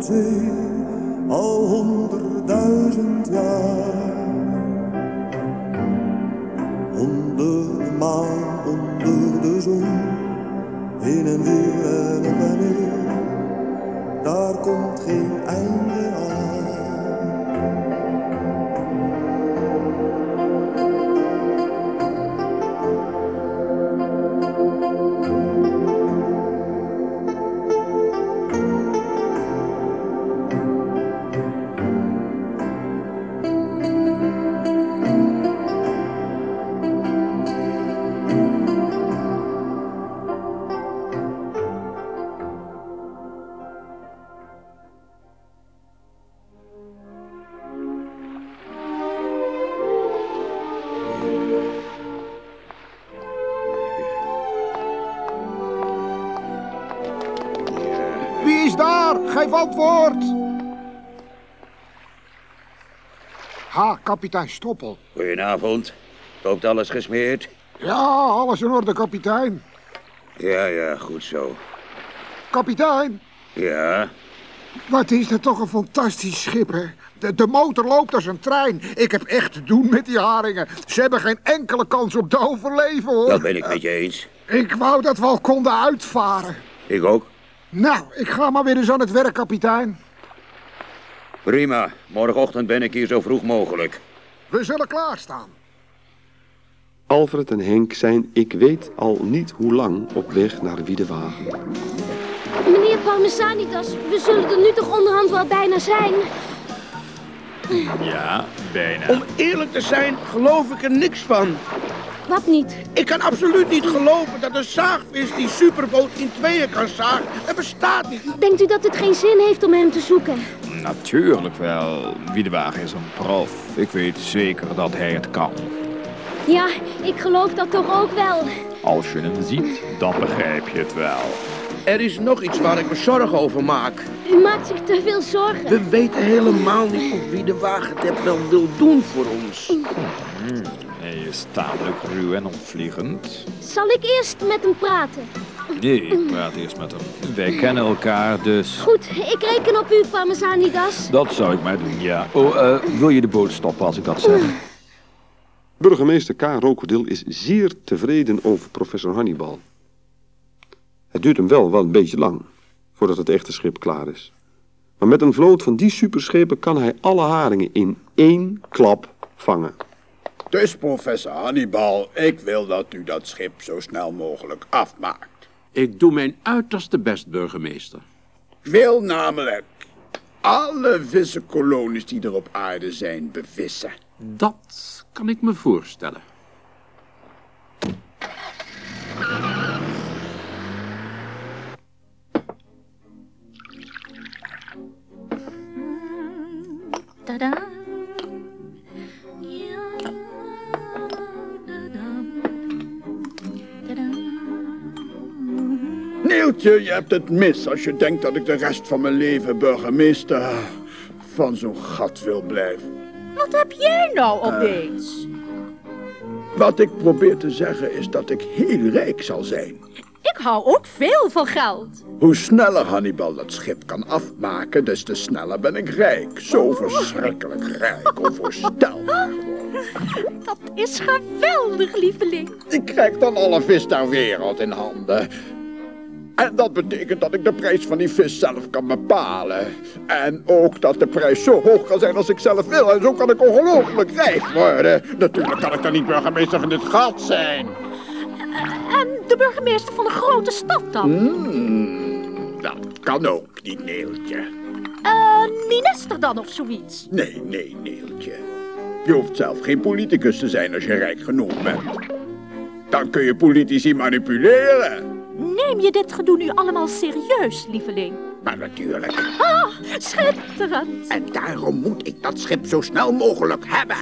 zee al 100.000 jaar. Onder de maan, onder de zon, heen en weer en op en neer, daar komt geen einde aan. Wie is daar? Geef antwoord! Ha, kapitein Stoppel. Goedenavond. Loopt alles gesmeerd? Ja, alles in orde, kapitein. Ja, goed zo. Kapitein, Ja? wat is dat toch een fantastisch schip, hè? De motor loopt als een trein. Ik heb echt te doen met die haringen. Ze hebben geen enkele kans op te overleven, hoor. Dat ben ik met je eens. Ik wou dat we al konden uitvaren. Ik ook. Nou, ik ga maar weer eens aan het werk, kapitein. Prima. Morgenochtend ben ik hier zo vroeg mogelijk. We zullen klaarstaan. Alfred en Henk zijn ik weet al niet hoe lang op weg naar Wiedewagen. Meneer Parmesanitas, we zullen er nu toch onderhand wel bijna zijn. Ja, bijna. Om eerlijk te zijn, geloof ik er niks van. Wat niet? Ik kan absoluut niet geloven dat een zaagvis die superboot in tweeën kan zagen. Het bestaat niet. Denkt u dat het geen zin heeft om hem te zoeken? Natuurlijk wel. Wiedewagen is een prof. Ik weet zeker dat hij het kan. Ja, ik geloof dat toch ook wel. Als je hem ziet, dan begrijp je het wel. Er is nog iets waar ik me zorgen over maak. U maakt zich te veel zorgen. We weten helemaal niet of wie de wagen het wel wil doen voor ons. Hij is tamelijk ruw en onvliegend. Zal ik eerst met hem praten? Nee, ik praat eerst met hem. Wij kennen elkaar, dus... Goed, ik reken op u, Parmesanitas. Dat zou ik maar doen, ja. Oh, wil je de boot stoppen als ik dat zeg? Burgemeester K. Rokodil is zeer tevreden over professor Hannibal. Het duurt hem wel een beetje lang voordat het echte schip klaar is. Maar met een vloot van die superschepen kan hij alle haringen in één klap vangen. Dus professor Hannibal, ik wil dat u dat schip zo snel mogelijk afmaakt. Ik doe mijn uiterste best, burgemeester. Ik wil namelijk alle vissenkolonies die er op aarde zijn bevissen. Dat kan ik me voorstellen. Tada. Neeltje, je hebt het mis als je denkt dat ik de rest van mijn leven burgemeester van zo'n gat wil blijven. Wat heb jij nou opeens? Wat ik probeer te zeggen is dat ik heel rijk zal zijn. Ik hou ook veel van geld. Hoe sneller Hannibal dat schip kan afmaken, des te sneller ben ik rijk. Zo verschrikkelijk rijk, onvoorstelbaar gewoon. Dat is geweldig, lieveling. Ik krijg dan alle vis ter wereld in handen. En dat betekent dat ik de prijs van die vis zelf kan bepalen. En ook dat de prijs zo hoog kan zijn als ik zelf wil. En zo kan ik ongelooflijk rijk worden. Natuurlijk kan ik dan niet burgemeester van dit gat zijn. En de burgemeester van een grote stad dan? Dat kan ook niet, Neeltje. Minister dan of zoiets? Nee, Neeltje. Je hoeft zelf geen politicus te zijn als je rijk genoeg bent. Dan kun je politici manipuleren. Neem je dit gedoe nu allemaal serieus, lieveling? Maar natuurlijk. Ah, schitterend. En daarom moet ik dat schip zo snel mogelijk hebben.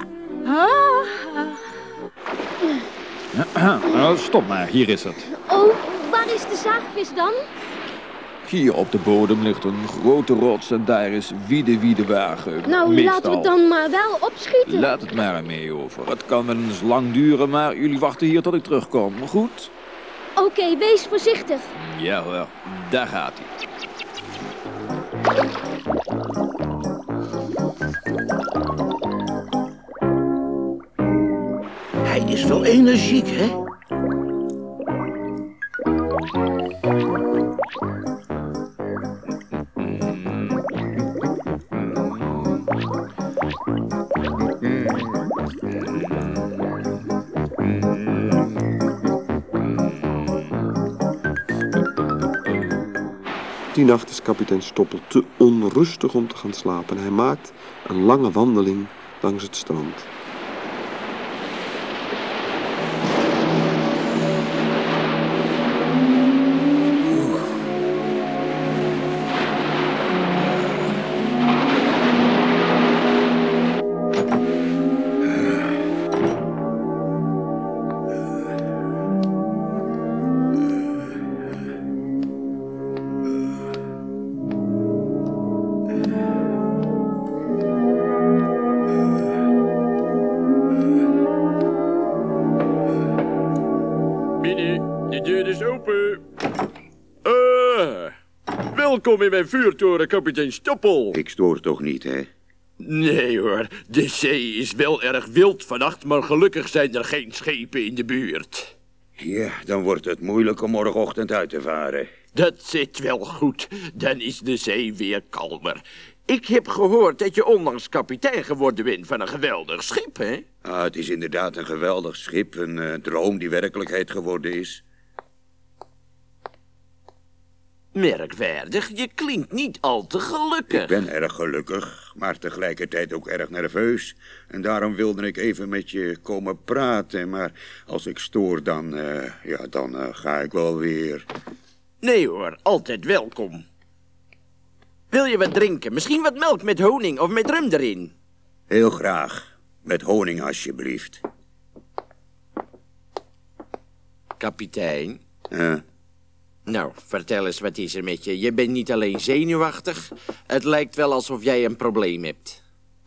Stop maar, hier is het. Oh, waar is de zaagvis dan? Hier op de bodem ligt een grote rots en daar is Wiedewagen. Nou, Meestal. laten we dan maar wel opschieten. Laat het maar mee over. Het kan wel eens lang duren, maar jullie wachten hier tot ik terugkom. Goed? Oké, wees voorzichtig. Ja hoor, daar gaat hij. Hij is wel energiek, hè? Die nacht is kapitein Stoppel te onrustig om te gaan slapen. Hij maakt een lange wandeling langs het strand. Welkom in mijn vuurtoren, kapitein Stoppel. Ik stoor toch niet, hè? Nee hoor, de zee is wel erg wild vannacht, maar gelukkig zijn er geen schepen in de buurt. Ja, dan wordt het moeilijk om morgenochtend uit te varen. Dat zit wel goed, dan is de zee weer kalmer. Ik heb gehoord dat je onlangs kapitein geworden bent van een geweldig schip, hè? Ah, het is inderdaad een geweldig schip, een droom die werkelijkheid geworden is. Merkwaardig, je klinkt niet al te gelukkig. Ik ben erg gelukkig, maar tegelijkertijd ook erg nerveus. En daarom wilde ik even met je komen praten. Maar als ik stoor, dan ga ik wel weer. Nee hoor, altijd welkom. Wil je wat drinken? Misschien wat melk met honing of met rum erin? Heel graag. Met honing, alsjeblieft. Kapitein? Nou, vertel eens, wat is er met je? Je bent niet alleen zenuwachtig. Het lijkt wel alsof jij een probleem hebt.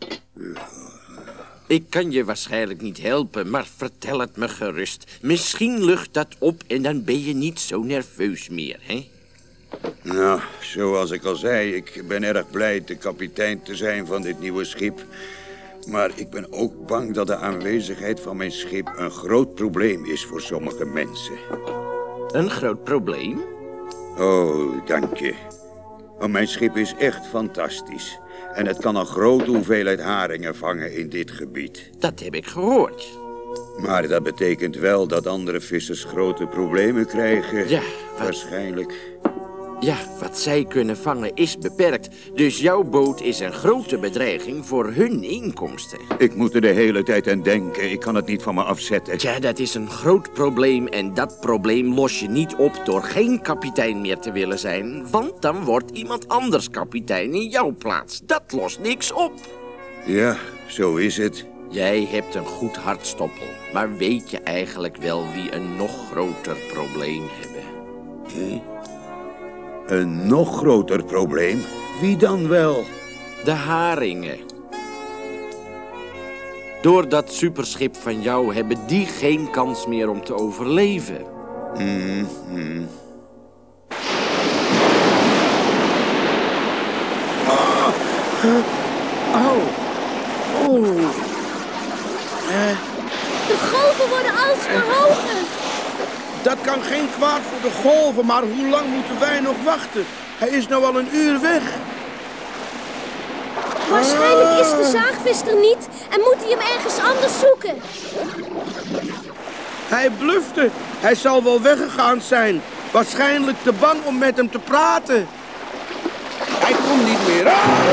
Ik kan je waarschijnlijk niet helpen, maar vertel het me gerust. Misschien lucht dat op en dan ben je niet zo nerveus meer, hè? Nou, zoals ik al zei, ik ben erg blij de kapitein te zijn van dit nieuwe schip. Maar ik ben ook bang dat de aanwezigheid van mijn schip een groot probleem is voor sommige mensen. Een groot probleem? Oh, dank je. Want mijn schip is echt fantastisch. En het kan een grote hoeveelheid haringen vangen in dit gebied. Dat heb ik gehoord. Maar dat betekent wel dat andere vissers grote problemen krijgen. Ja, waarschijnlijk. Ja, wat zij kunnen vangen is beperkt. Dus jouw boot is een grote bedreiging voor hun inkomsten. Ik moet er de hele tijd aan denken. Ik kan het niet van me afzetten. Tja, dat is een groot probleem. En dat probleem los je niet op door geen kapitein meer te willen zijn. Want dan wordt iemand anders kapitein in jouw plaats. Dat lost niks op. Ja, zo is het. Jij hebt een goed hart, Stoppel. Maar weet je eigenlijk wel wie een nog groter probleem hebben? Een nog groter probleem? Wie dan wel? De haringen. Door dat superschip van jou hebben die geen kans meer om te overleven. De golven worden alsmaar hoger. Dat kan geen kwaad voor de golven, maar hoe lang moeten wij nog wachten? Hij is nou al een uur weg. Waarschijnlijk is de zaagvis er niet en moet hij hem ergens anders zoeken. Hij blufte. Hij zal wel weggegaan zijn. Waarschijnlijk te bang om met hem te praten. Hij komt niet meer.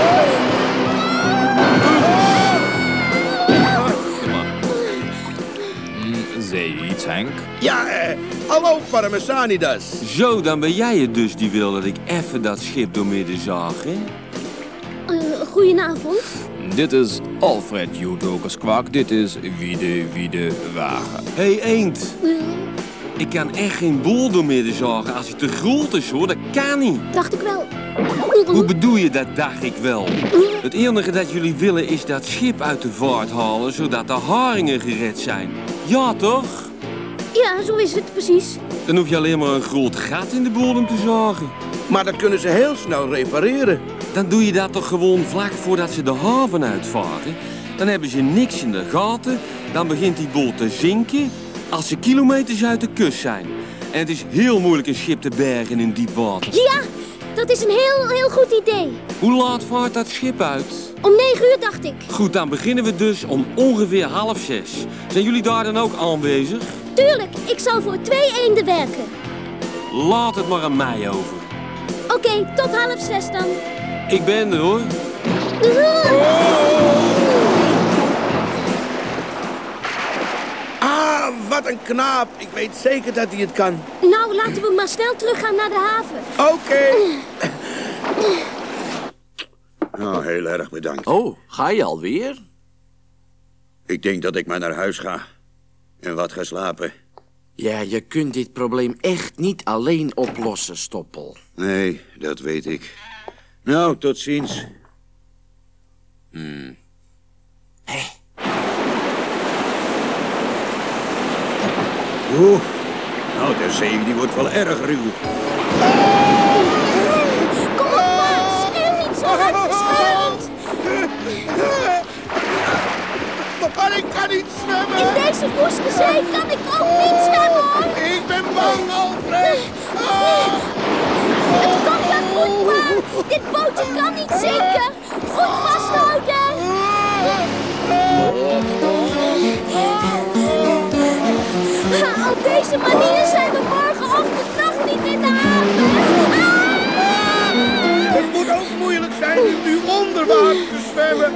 Zei je iets, Henk? Ja, hallo Parmesanidas. Zo, dan ben jij het dus die wil dat ik even dat schip doormidden zaag, hè? Goedenavond. Dit is Alfred Jodokers Kwak. Dit is Wiede Wagen. Hé, eend. Ik kan echt geen bol doormidden zagen als hij te groot is, hoor. Dat kan niet. Dacht ik wel. Hoe bedoel je dat, dacht ik wel? Het enige dat jullie willen is dat schip uit de vaart halen, zodat de haringen gered zijn. Ja, toch? Ja, zo is het precies. Dan hoef je alleen maar een groot gat in de bodem te zagen. Maar dat kunnen ze heel snel repareren. Dan doe je dat toch gewoon vlak voordat ze de haven uitvaren? Dan hebben ze niks in de gaten. Dan begint die boel te zinken als ze kilometers uit de kust zijn. En het is heel moeilijk een schip te bergen in diep water. Ja, dat is een heel goed idee. Hoe laat vaart dat schip uit? Om 9 uur, dacht ik. Goed, dan beginnen we dus om ongeveer 5:30. Zijn jullie daar dan ook aanwezig? Tuurlijk, ik zal voor 2 eenden werken. Laat het maar aan mij over. Oké, tot 5:30 dan. Ik ben er, hoor. Ah, wat een knaap. Ik weet zeker dat hij het kan. Nou, laten we maar snel teruggaan naar de haven. Oké. Nou, heel erg bedankt. Oh, ga je alweer? Ik denk dat ik maar naar huis ga. En wat ga slapen. Ja, je kunt dit probleem echt niet alleen oplossen, Stoppel. Nee, dat weet ik. Nou, tot ziens. Oeh, nou, de zee die wordt wel erg ruw. Kom op, Max. Schreeuw niet zo hard verschillend. Maar ik kan niet zwemmen. In deze woeste zee kan ik ook niet zwemmen, hoor. Ik ben bang, Alfred. Het komt wel goed, pa. Dit bootje kan niet zinken. Goed vasthouden. Op deze manier zijn we morgenochtend nog niet in de haven. Het moet ook moeilijk zijn om nu onder water te zwemmen.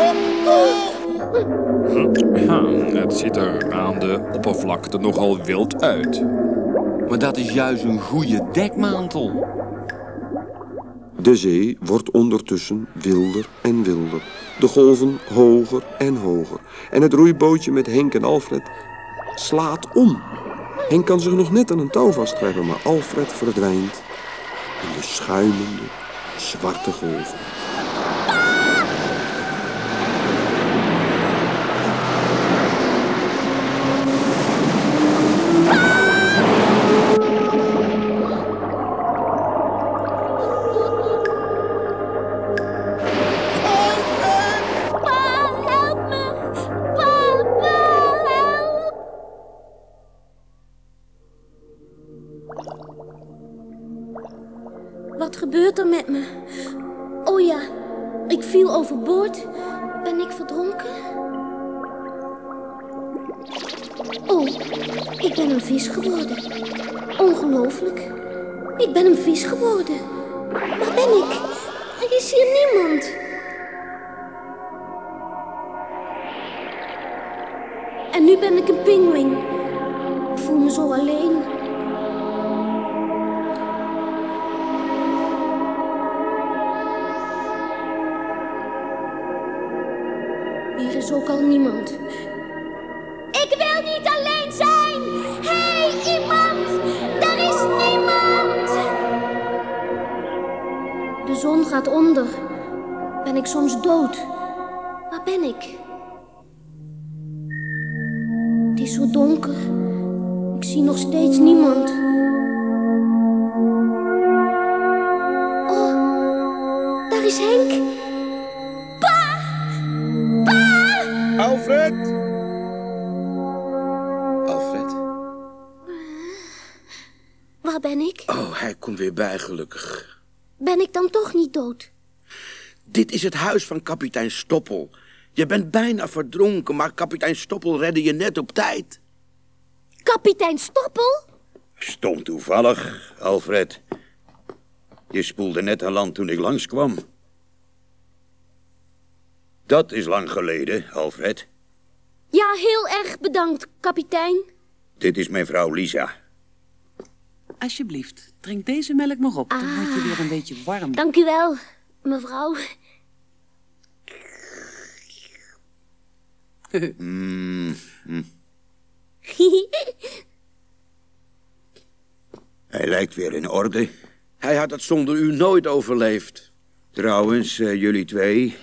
Het ziet er aan de oppervlakte nogal wild uit. Maar dat is juist een goede dekmantel. De zee wordt ondertussen wilder en wilder. De golven hoger en hoger. En het roeibootje met Henk en Alfred slaat om. Henk kan zich nog net aan een touw vastgrijpen, maar Alfred verdwijnt in de schuimende, zwarte golven. Wat gebeurt er met me? Oh ja, ik viel overboord. Ben ik verdronken? Oh, ik ben een vis geworden. Ongelooflijk. Ik ben een vis geworden. Waar ben ik? Er is hier niemand. En nu ben ik een pinguïn. Ik voel me zo alleen. Hier is ook al niemand. Ik wil niet alleen zijn! Hé, iemand! Er is niemand! De zon gaat onder. Ben ik soms dood? Waar ben ik? Het is zo donker. Ik zie nog steeds niemand. Oh, daar is Henk. Alfred? Alfred? Waar ben ik? Oh, hij komt weer bij, gelukkig. Ben ik dan toch niet dood? Dit is het huis van kapitein Stoppel. Je bent bijna verdronken, maar kapitein Stoppel redde je net op tijd. Kapitein Stoppel? Stom toevallig, Alfred. Je spoelde net aan land toen ik langskwam. Dat is lang geleden, Alfred. Ja, heel erg bedankt, kapitein. Dit is mijn vrouw Lisa. Alsjeblieft, drink deze melk maar op. Dan word je weer een beetje warm. Dank u wel, mevrouw. Hij lijkt weer in orde. Hij had het zonder u nooit overleefd. Trouwens, jullie twee...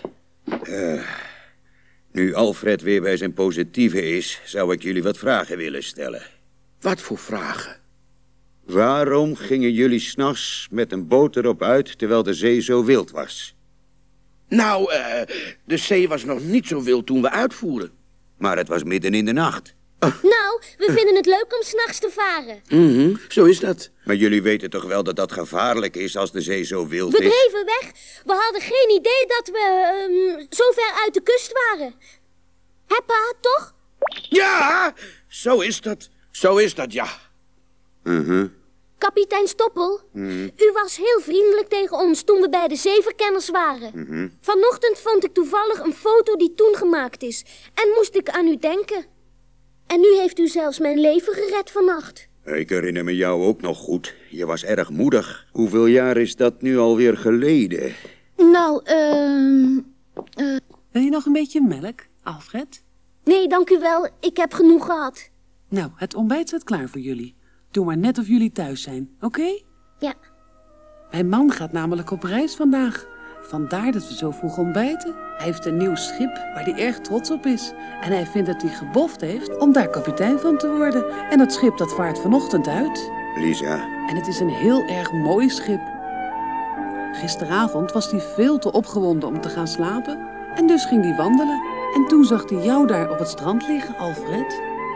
nu Alfred weer bij zijn positieve is, zou ik jullie wat vragen willen stellen. Wat voor vragen? Waarom gingen jullie 's nachts met een boot erop uit, terwijl de zee zo wild was? Nou, de zee was nog niet zo wild toen we uitvoeren. Maar het was midden in de nacht. Nou, we vinden het leuk om 's nachts te varen. Zo is dat. Maar jullie weten toch wel dat dat gevaarlijk is als de zee zo wild We is? dreven weg. We hadden geen idee dat we zo ver uit de kust waren. Hè, pa, toch? Ja, zo is dat. Zo is dat, ja. Kapitein Stoppel, u was heel vriendelijk tegen ons toen we bij de zeeverkenners waren. Vanochtend vond ik toevallig een foto die toen gemaakt is. En moest ik aan u denken. En nu heeft u zelfs mijn leven gered vannacht. Ik herinner me jou ook nog goed. Je was erg moedig. Hoeveel jaar is dat nu alweer geleden? Nou, Wil je nog een beetje melk, Alfred? Nee, dank u wel. Ik heb genoeg gehad. Nou, het ontbijt staat klaar voor jullie. Doe maar net of jullie thuis zijn, oké? Ja. Mijn man gaat namelijk op reis vandaag. Vandaar dat we zo vroeg ontbijten. Hij heeft een nieuw schip waar hij erg trots op is. En hij vindt dat hij geboft heeft om daar kapitein van te worden. En dat schip dat vaart vanochtend uit. Lisa. En het is een heel erg mooi schip. Gisteravond was hij veel te opgewonden om te gaan slapen. En dus ging hij wandelen. En toen zag hij jou daar op het strand liggen, Alfred.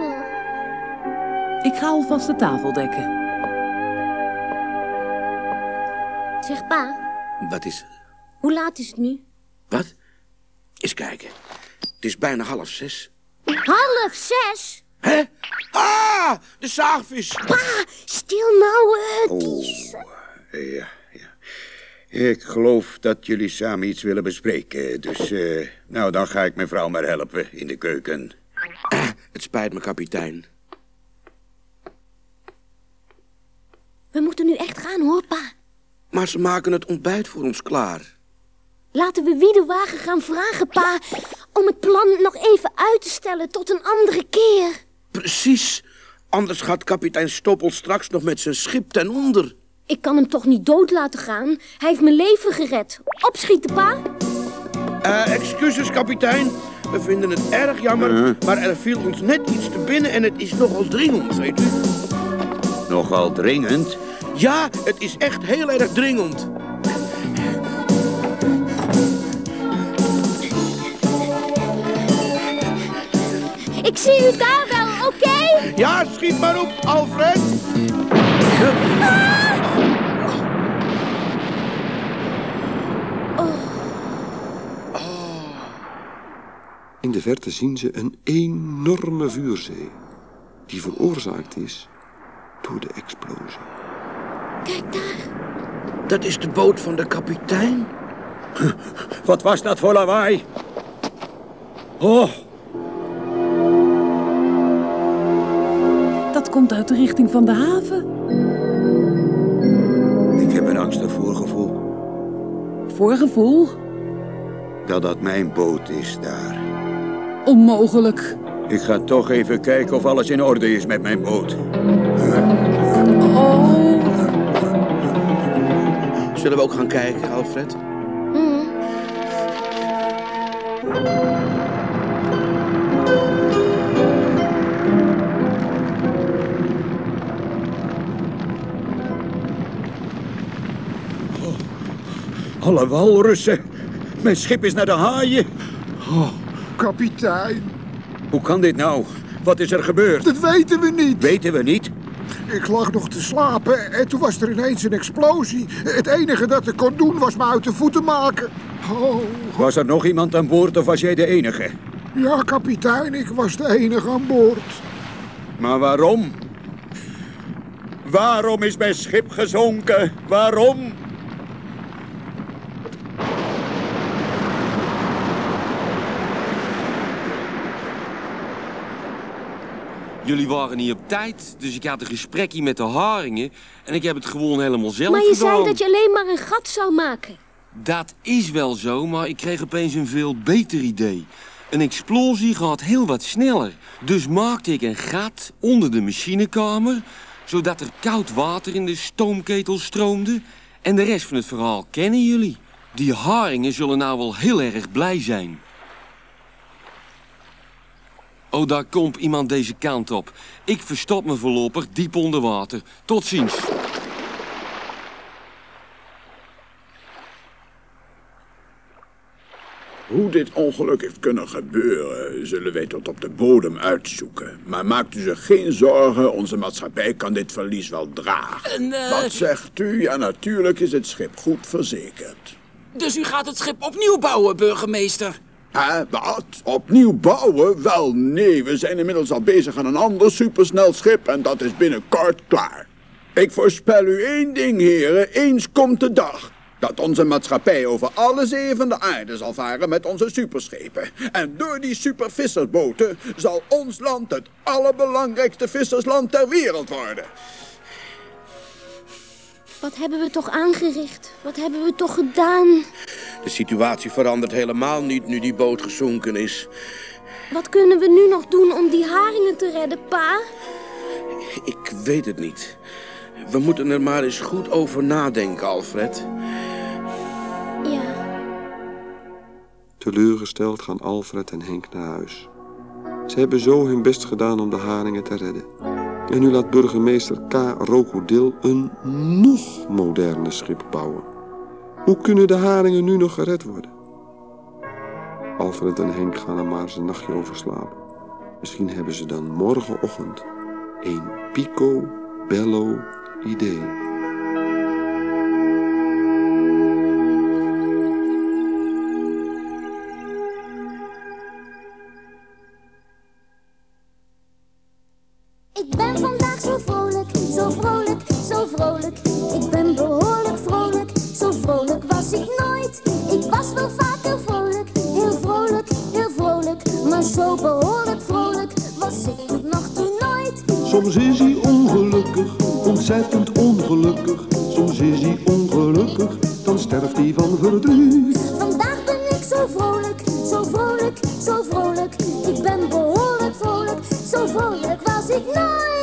Ik ga alvast de tafel dekken. Zeg, pa, Wat is er? hoe laat is het nu? Wat? Eens kijken. Het is bijna 5:30. 5:30? Hè? Ah, de zaagvis. Pa, stil nou. Ja. Ik geloof dat jullie samen iets willen bespreken. Dus, nou, dan ga ik mijn vrouw maar helpen in de keuken. Het spijt me, kapitein. We moeten nu echt gaan, hoor, pa. Maar ze maken het ontbijt voor ons klaar. Laten we Wiedewagen gaan vragen, pa, om het plan nog even uit te stellen tot een andere keer. Precies. Anders gaat kapitein Stoppel straks nog met zijn schip ten onder. Ik kan hem toch niet dood laten gaan? Hij heeft mijn leven gered. Opschieten, pa. Excuses, kapitein. We vinden het erg jammer, maar er viel ons net iets te binnen en het is nogal dringend, weet u. Nogal dringend? Ja, het is echt heel erg dringend. Ik zie u daar wel, oké? Ja, schiet maar op, Alfred. In de verte zien ze een enorme vuurzee, die veroorzaakt is door de explosie. Kijk daar. Dat is de boot van de kapitein. Wat was dat voor lawaai? Oh. Dat komt uit de richting van de haven. Ik heb een angstig voorgevoel. Voorgevoel? Dat mijn boot is daar. Onmogelijk. Ik ga toch even kijken of alles in orde is met mijn boot. Oh. Zullen we ook gaan kijken, Alfred? Alle walrussen. Mijn schip is naar de haaien. Oh, kapitein. Hoe kan dit nou? Wat is er gebeurd? Dat weten we niet. Weten we niet? Ik lag nog te slapen en toen was er ineens een explosie. Het enige dat ik kon doen was me uit de voeten maken. Oh. Was er nog iemand aan boord of was jij de enige? Ja, kapitein, ik was de enige aan boord. Maar waarom? Waarom is mijn schip gezonken? Waarom? Jullie waren niet op tijd, dus ik had een gesprekje met de haringen en ik heb het gewoon helemaal zelf Maar je gedaan. zei dat je alleen maar een gat zou maken. Dat is wel zo, maar ik kreeg opeens een veel beter idee. Een explosie gaat heel wat sneller. Dus maakte ik een gat onder de machinekamer, zodat er koud water in de stoomketel stroomde. En de rest van het verhaal kennen jullie. Die haringen zullen nou wel heel erg blij zijn. Oh, daar komt iemand deze kant op. Ik verstop me voorlopig diep onder water. Tot ziens. Hoe dit ongeluk heeft kunnen gebeuren, zullen wij tot op de bodem uitzoeken. Maar maakt u zich geen zorgen, onze maatschappij kan dit verlies wel dragen. Wat zegt u? Ja, natuurlijk is het schip goed verzekerd. Dus u gaat het schip opnieuw bouwen, burgemeester? Wat? Opnieuw bouwen? Wel, nee, we zijn inmiddels al bezig aan een ander supersnel schip en dat is binnenkort klaar. Ik voorspel u één ding, heren, eens komt de dag dat onze maatschappij over alle zeeën van de aarde zal varen met onze superschepen. En door die supervissersboten zal ons land het allerbelangrijkste vissersland ter wereld worden. Wat hebben we toch aangericht? Wat hebben we toch gedaan? De situatie verandert helemaal niet nu die boot gezonken is. Wat kunnen we nu nog doen om die haringen te redden, pa? Ik weet het niet. We moeten er maar eens goed over nadenken, Alfred. Ja. Teleurgesteld gaan Alfred en Henk naar huis. Ze hebben zo hun best gedaan om de haringen te redden. En nu laat burgemeester K. Rokodil een nog moderner schip bouwen. Hoe kunnen de haringen nu nog gered worden? Alfred en Henk gaan er maar eens een nachtje over slapen. Misschien hebben ze dan morgenochtend een picobello idee. Ik ben vandaag zo vrolijk, zo vrolijk, zo vrolijk. Ik ben behoorlijk vrolijk, zo vrolijk was ik nooit. Ik was wel vaker vrolijk, heel vrolijk, heel vrolijk. Maar zo behoorlijk vrolijk was ik tot nog toe nooit. Soms is hij ongelukkig, ontzettend ongelukkig. Soms is hij ongelukkig, dan sterft hij van verdriet. Vandaag ben ik zo vrolijk, zo vrolijk, zo vrolijk. Ik ben behoorlijk vrolijk, zo vrolijk was ik nooit.